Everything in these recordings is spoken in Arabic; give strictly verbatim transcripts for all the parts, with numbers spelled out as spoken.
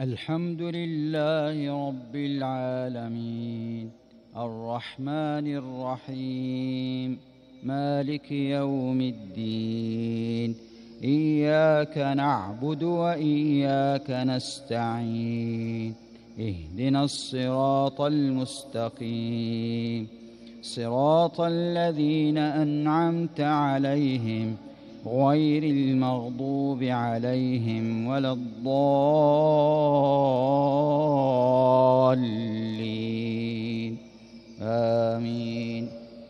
الحمد لله رب العالمين الرحمن الرحيم مالك يوم الدين إياك نعبد وإياك نستعين اهدنا الصراط المستقيم صراط الذين أنعمت عليهم غير المغضوب عليهم ولا الضالين آمين.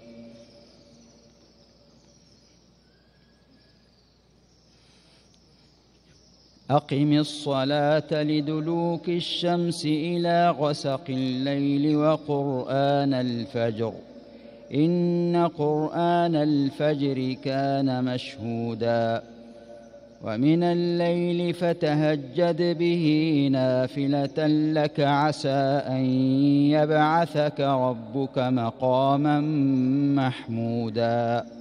أقم الصلاة لدلوك الشمس إلى غسق الليل وقرآن الفجر إن قرآن الفجر كان مشهودا ومن الليل فتهجد به نافلة لك عسى أن يبعثك ربك مقاما محمودا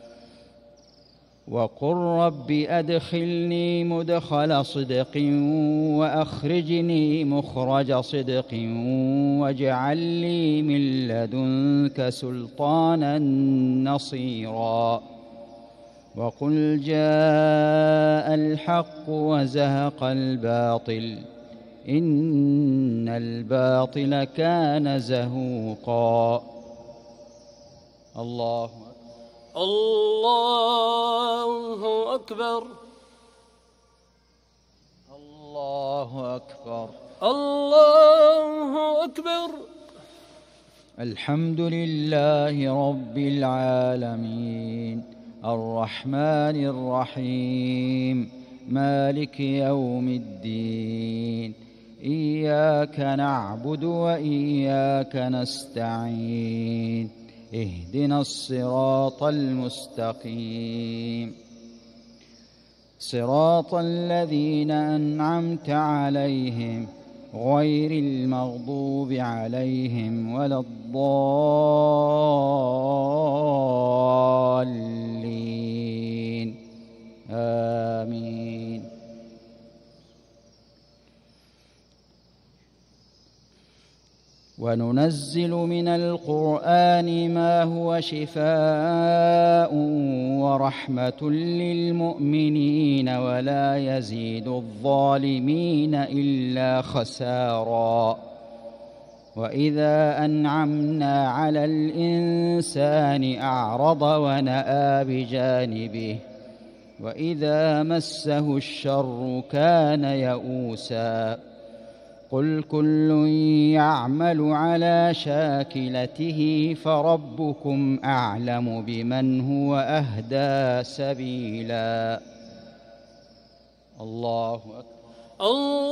وقل رب أدخلني مدخل صدق وأخرجني مخرج صدق واجعل لي من لدنك سلطانا نصيرا وقل جاء الحق وزهق الباطل إن الباطل كان زهوقا. الله الله أكبر الله أكبر الله أكبر. الحمد لله رب العالمين الرحمن الرحيم مالك يوم الدين إياك نعبد وإياك نستعين اهدنا الصراط المستقيم صراط الذين أنعمت عليهم غير المغضوب عليهم ولا الضالين آمين. وننزل من القرآن ما هو شفاء ورحمة للمؤمنين ولا يزيد الظالمين إلا خسارا. وإذا أنعمنا على الإنسان أعرض ونأى بجانبه وإذا مسه الشر كان يئوسا. قل كل يعمل على شاكلته فربكم أعلم بمن هو أهدى سبيلا. الله أكبر. الله